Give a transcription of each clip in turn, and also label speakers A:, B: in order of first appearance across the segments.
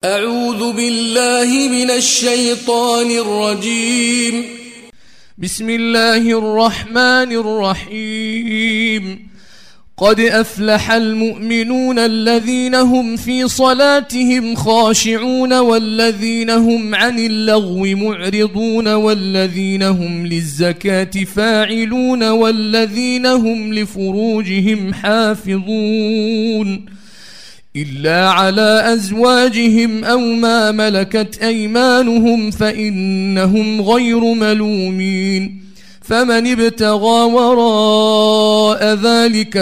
A: أعوذ بالله من الشيطان الرجيم. بسم الله الرحمن الرحيم. قد أفلح المؤمنون الذين هم في صلاتهم خاشعون والذين هم عن اللغو معرضون والذين هم للزكاة فاعلون والذين هم لفروجهم حافظون إلا على أزواجهم أو ما ملكت أيمانهم فإنهم غير ملومين. فمن ابتغى وراء ذلك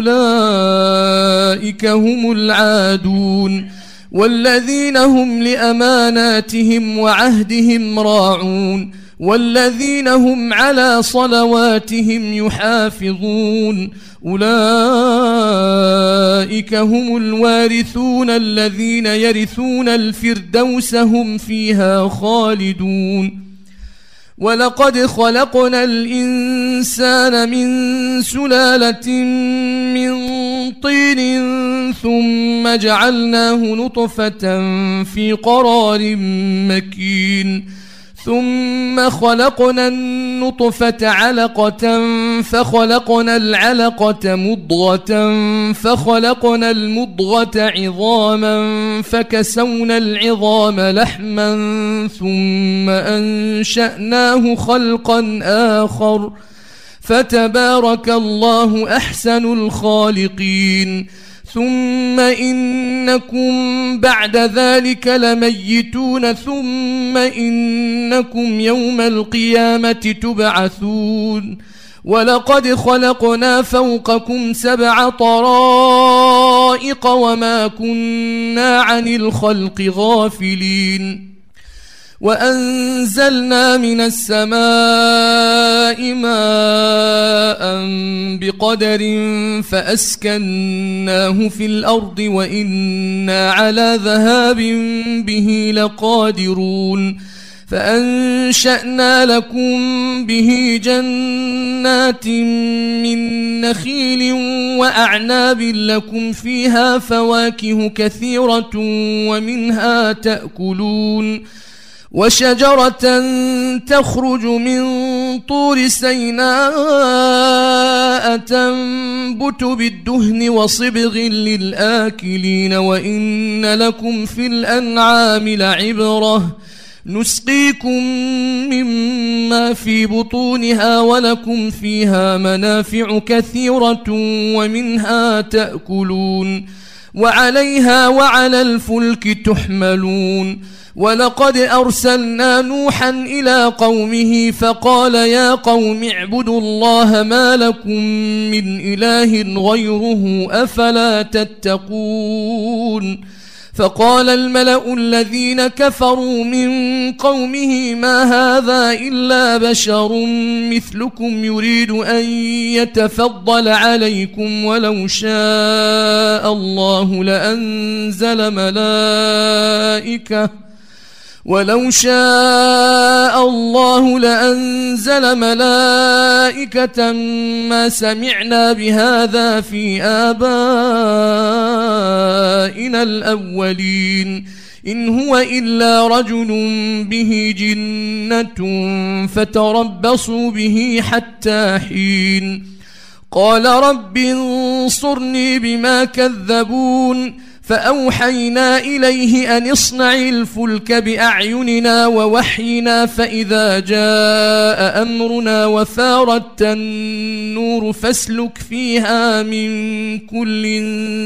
A: فأولئك هم العادون والذين هم لأماناتهم وعهدهم راعون والذين هم على صلواتهم يحافظون أولئك هم الوارثون الذين يرثون الفردوس هم فيها خالدون. ولقد خلقنا الإنسان من سلالة من طين ثم جعلناه نطفة في قرار مكين ثم خلقنا النطفة علقة فخلقنا العلقة مضغة فخلقنا المضغة عظاما فكسونا العظام لحما ثم أنشأناه خلقا آخر فتبارك الله أحسن الخالقين. ثم إنكم بعد ذلك لميتون ثم إنكم يوم القيامة تبعثون. ولقد خلقنا فوقكم 7 طرائق وما كنا عن الخلق غافلين. وأنزلنا من السماء ماء بقدر فأسكناه في الأرض وإنا على ذهاب به لقادرون. فأنشأنا لكم به جنات من نخيل وأعناب لكم فيها فواكه كثيرة ومنها تأكلون. وشجرة تخرج من طور سيناء تنبت بالدهن وصبغ للآكلين وإن لكم في الأنعام لعبرة نسقيكم مما في بطونها ولكم فيها منافع كثيرة ومنها تأكلون وعليها وعلى الفلك تحملون. ولقد أرسلنا نوحا إلى قومه فقال يا قوم اعبدوا الله ما لكم من إله غيره أفلا تتقون. فقال الملأ الذين كفروا من قومه ما هذا إلا بشر مثلكم يريد أن يتفضل عليكم ولو شاء الله لأنزل ملائكة ما سمعنا بهذا في آبائنا الأولين إن هو إلا رجل به جنة فتربصوا به حتى حين. قال رب انصرني بما كذبون. فأوحينا إليه أن اصنع الفلك بأعيننا ووحينا فإذا جاء أمرنا وفارت النور فاسلك فيها من كل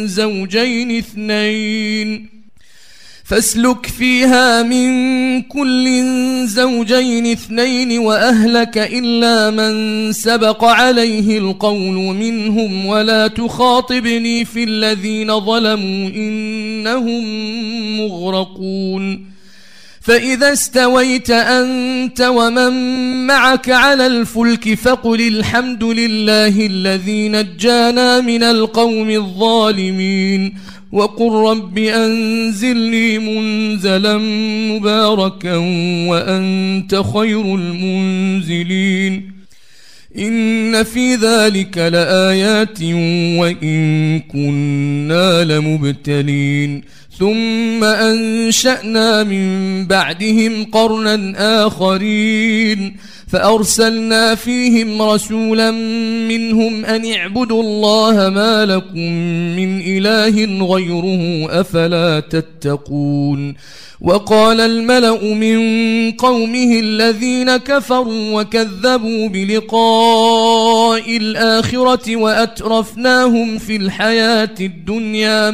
A: زوجين اثنين وأهلك إلا من سبق عليه القول منهم ولا تخاطبني في الذين ظلموا إنهم مغرقون. فإذا استويت أنت ومن معك على الفلك فقل الحمد لله الذي نجانا من القوم الظالمين وقل رب أنزلني منزلا مباركا وأنت خير المنزلين. إن في ذلك لآيات وإن كنا لمبتلين ثم أنشأنا من بعدهم قرنا آخرين فأرسلنا فيهم رسولا منهم أن اعبدوا الله ما لكم من إله غيره أفلا تتقون. وقال الملأ من قومه الذين كفروا وكذبوا بلقاء الآخرة وأترفناهم في الحياة الدنيا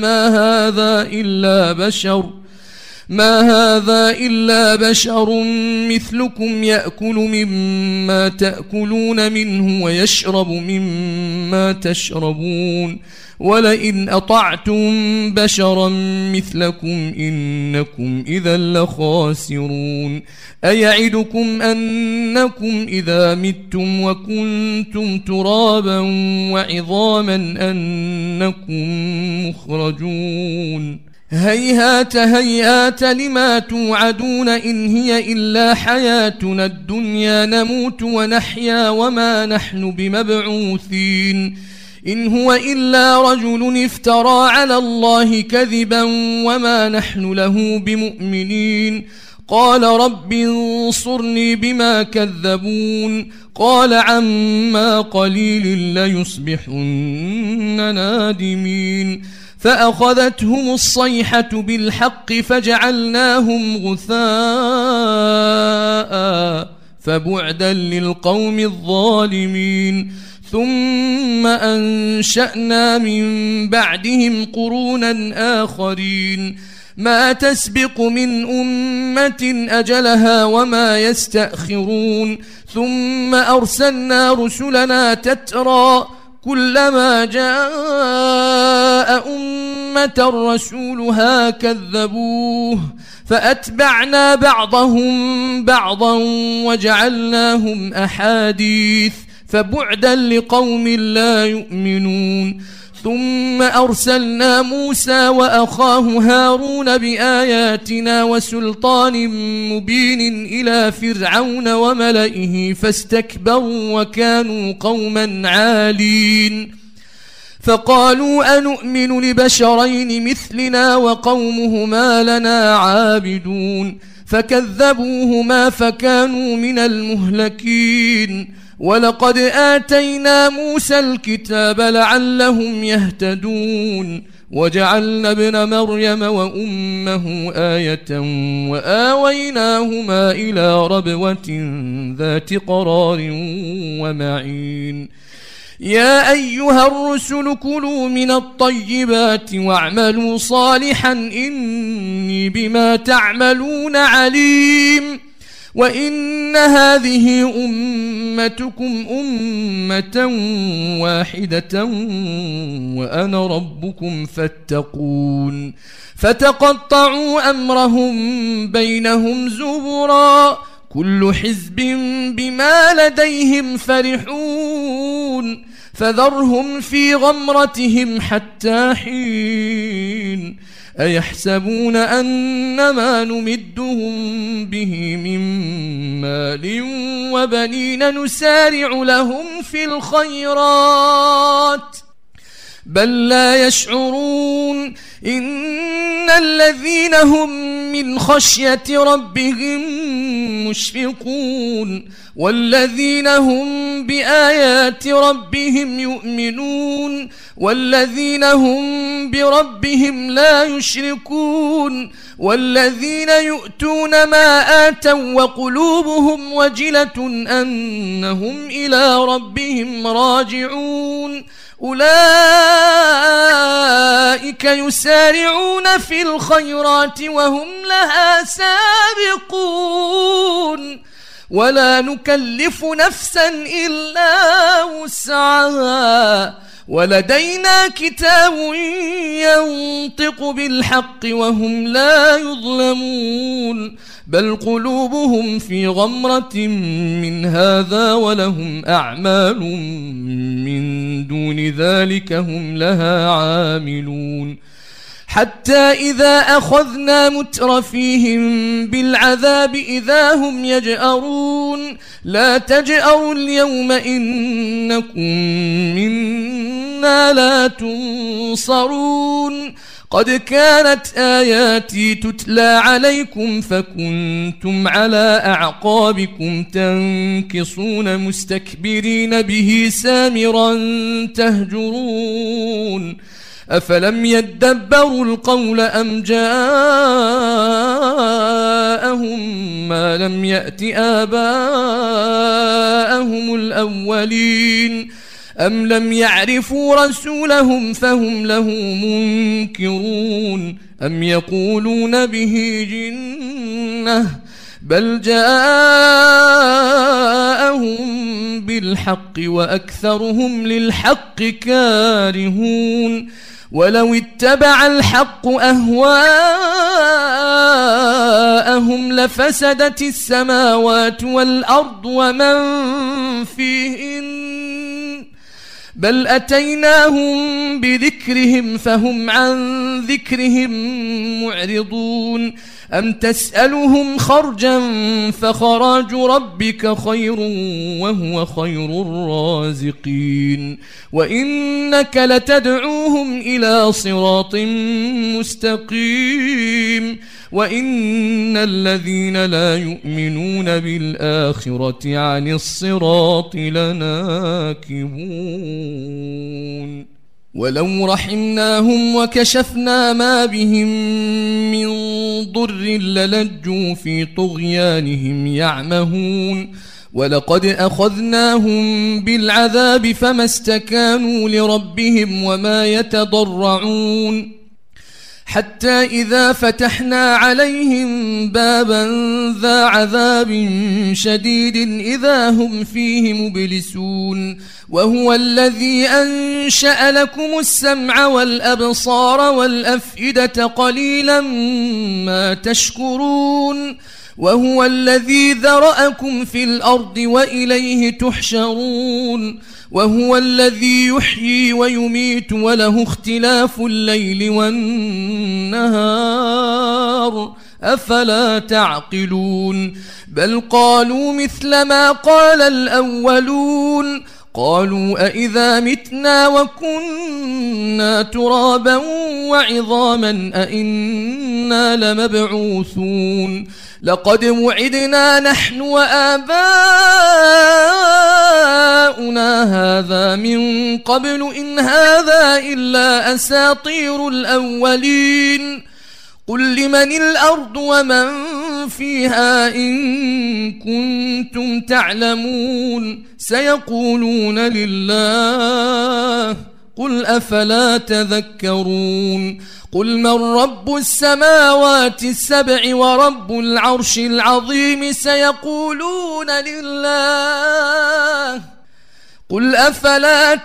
A: ما هذا إلا بشر مثلكم يأكل مما تأكلون منه ويشرب مما تشربون ولئن أطعتم بشرا مثلكم إنكم إذا لخاسرون. أيعدكم أنكم إذا متم وكنتم ترابا وعظاما أنكم مخرجون. هيهات هيهات لما توعدون إن هي إلا حياتنا الدنيا نموت ونحيا وما نحن بمبعوثين إن هو إلا رجل افترى على الله كذبا وما نحن له بمؤمنين. قال رب انصرني بما كذبون. قال عما قليل ليصبحن نادمين. فأخذتهم الصيحة بالحق فجعلناهم غثاء فبعدا للقوم الظالمين. ثم أنشأنا من بعدهم قرونا آخرين ما تسبق من أمة أجلها وما يستأخرون. ثم أرسلنا رسلنا تترى كلما جاء أمة رسولها كذبوه فأتبعنا بعضهم بعضا وجعلناهم أحاديث فبعدا لقوم لا يؤمنون. ثم أرسلنا موسى وأخاه هارون بآياتنا وسلطان مبين إلى فرعون وملئه فاستكبروا وكانوا قوما عالين. فقالوا أنؤمن لبشرين مثلنا وقومهما لنا عابدون. فكذبوهما فكانوا من المهلكين. ولقد آتينا موسى الكتاب لعلهم يهتدون. وجعلنا ابن مريم وأمه آية وآويناهما إلى ربوة ذات قرار ومعين. يا أيها الرسل كلوا من الطيبات واعملوا صالحا إني بما تعملون عليم. وإن هذه أمتكم أمة واحدة وأنا ربكم فاتقون. فتقطعوا أمرهم بينهم زبرا كل حزب بما لديهم فرحون. فذرهم في غمرتهم حتى حين. أيحسبون أنما نمدهم به من مال وبنين نسارع لهم في الخيرات بل لا يشعرون. إن الذين هم من خشية ربهم مشفقون والذين هم بآيات ربهم يؤمنون والذين هم بربهم لا يشركون والذين يؤتون ما آتوا وقلوبهم وجلة أنهم إلى ربهم راجعون. أولئك يسارعون في الخيرات وهم لها سابقون. ولا نكلف نفسا إلا وسعها ولدينا كتاب ينطق بالحق وهم لا يظلمون. بل قلوبهم في غمرة من هذا ولهم أعمال من دون ذلك هم لها عاملون. حتى إذا أخذنا مترفيهم بالعذاب إذا هم يجأرون. لا تجأروا اليوم إنكم منا لا تنصرون. قد كانت آياتي تتلى عليكم فكنتم على أعقابكم تنكصون مستكبرين به سامرا تهجرون أفلم يدبروا القول أم جاءهم ما لم يأت آباءهم الأولين أم لم يعرفوا رسولهم فهم له منكرون أم يقولون به جنة بل جاءهم بالحق وأكثرهم للحق كارهون ولو اتبع الحق أهواءهم لفسدت السماوات والأرض ومن فيهن بل أتيناهم بذكرهم فهم عن ذكرهم معرضون أم تسألهم خرجا فخراج ربك خير وهو خير الرازقين وإنك لتدعوهم إلى صراط مستقيم وإن الذين لا يؤمنون بالآخرة عن الصراط لناكبون ولو رحمناهم وكشفنا ما بهم من ضر للجوا في طغيانهم يعمهون ولقد أخذناهم بالعذاب فما استكانوا لربهم وما يتضرعون حتى إذا فتحنا عليهم بابا ذا عذاب شديد إذا هم فيه مبلسون وهو الذي أنشأ لكم السمع والأبصار والأفئدة قليلا ما تشكرون وهو الذي ذرأكم في الأرض وإليه تحشرون وهو الذي يحيي ويميت وله اختلاف الليل والنهار أفلا تعقلون بل قالوا مثل ما قال الأولون قالوا أئذا متنا وكنا ترابا وعظاما أئنا لمبعوثون لقد وعدنا نحن وآباؤنا هذا من قبل إن هذا إلا أساطير الأولين قل لمن الأرض ومن فيها إن كنتم تعلمون سيقولون لله قل أفلا تذكرون قل من رب السماوات السبع ورب العرش العظيم سيقولون لله قل أفلا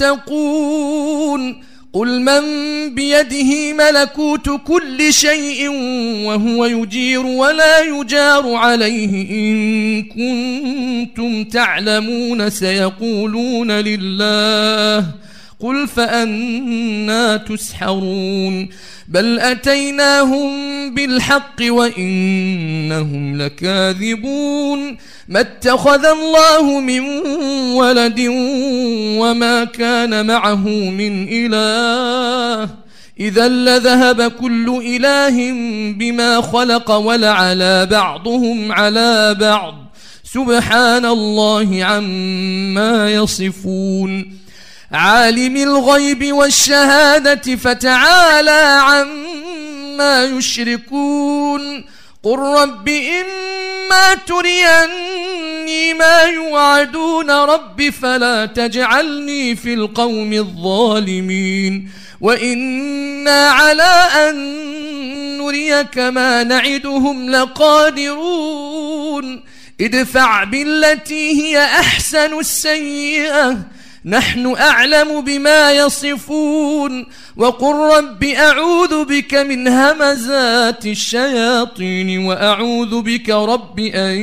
A: تتقون قل من بيده ملكوت كل شيء وهو يجير ولا يجار عليه إن كنتم تعلمون سيقولون لله قل فأنى تسحرون بل أتيناهم بالحق وإنهم لكاذبون ما اتخذ الله من ولد وما كان معه من إله إذا لذهب كل إله بما خلق ولعلى بعضهم على بعض سبحان الله عما يصفون عالم الغيب والشهادة فتعالى عما يشركون قل رب إما تريني ما يوعدون رب فلا تجعلني في القوم الظالمين وإنا على أن نريك ما نعدهم لقادرون ادفع بالتي هي أحسن السيئة نحن أعلم بما يصفون وقل رب أعوذ بك من همزات الشياطين وأعوذ بك رب أن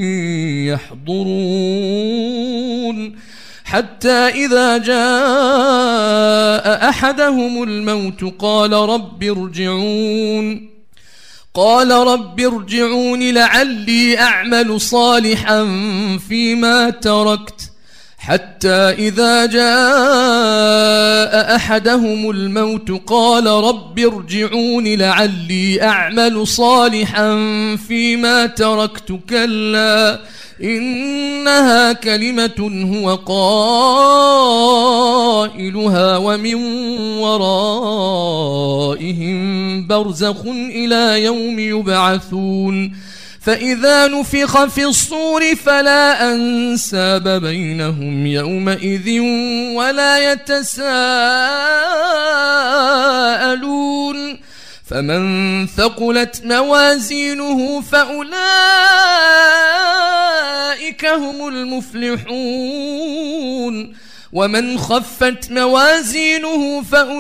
A: يحضرون حتى إذا جاء أحدهم الموت قال رب ارجعون لعلي أعمل صالحا فيما تركت حتى إذا جاء أحدهم الموت قال رب ارجعون لعلي أعمل صالحا فيما تركت كلا إنها كلمة هو قائلها ومن ورائهم برزخ إلى يوم يبعثون فإذا نفخ في الصور فلا أنساب بينهم يومئذ ولا يتساءلون فمن ثقلت موازينه فأولئك هم المفلحون ومن خفت موازينه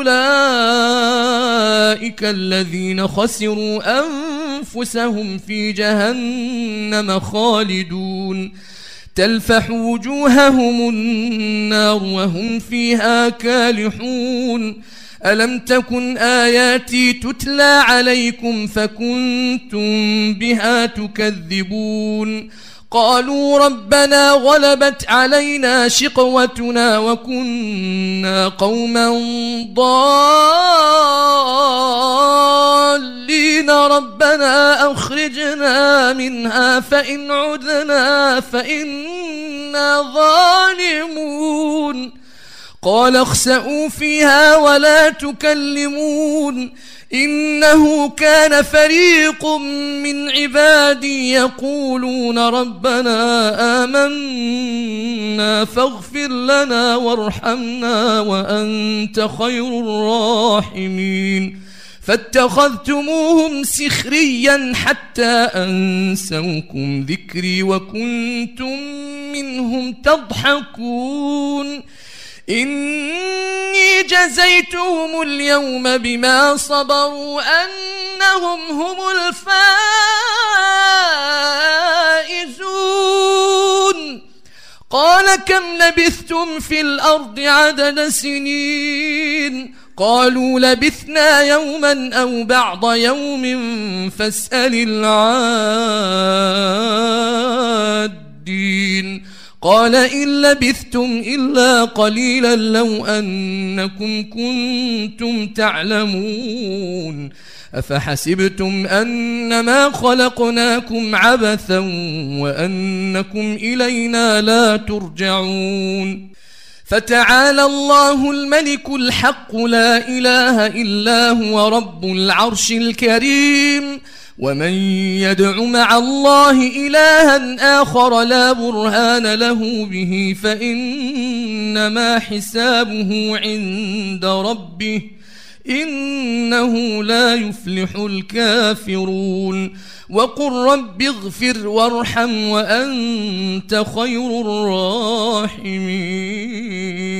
A: فأولئك الذين خسروا أنفسهم في جهنم خالدون تلفح وجوههم النار وهم فيها كالحون ألم تكن آياتي تتلى عليكم فكنتم بها تكذبون قالوا ربنا غلبت علينا شقوتنا وكنا قوما ضالين ربنا أخرجنا منها فإن عدنا فإنا ظالمون قال اخسئوا فيها ولا تكلمون إنه كان فريق من عبادي يقولون ربنا آمنا فاغفر لنا وارحمنا وأنت خير الراحمين فاتخذتموهم سخريا حتى أنسوكم ذكري وكنتم منهم تضحكون إني جزيتهم اليوم بما صبروا أنهم هم الفائزون قال كم لبثتم في الأرض عدد سنين قالوا لبثنا يوما أو بعض يوم فاسأل العادين قال إن لبثتم إلا قليلا لو أنكم كنتم تعلمون أفحسبتم أنما خلقناكم عبثا وأنكم إلينا لا ترجعون فتعالى الله الملك الحق لا إله إلا هو رب العرش الكريم ومن يدع مع الله إلها آخر لا برهان له به فإنما حسابه عند ربه إنه لا يفلح الكافرون وقل رب اغفر وارحم وأنت خير الراحمين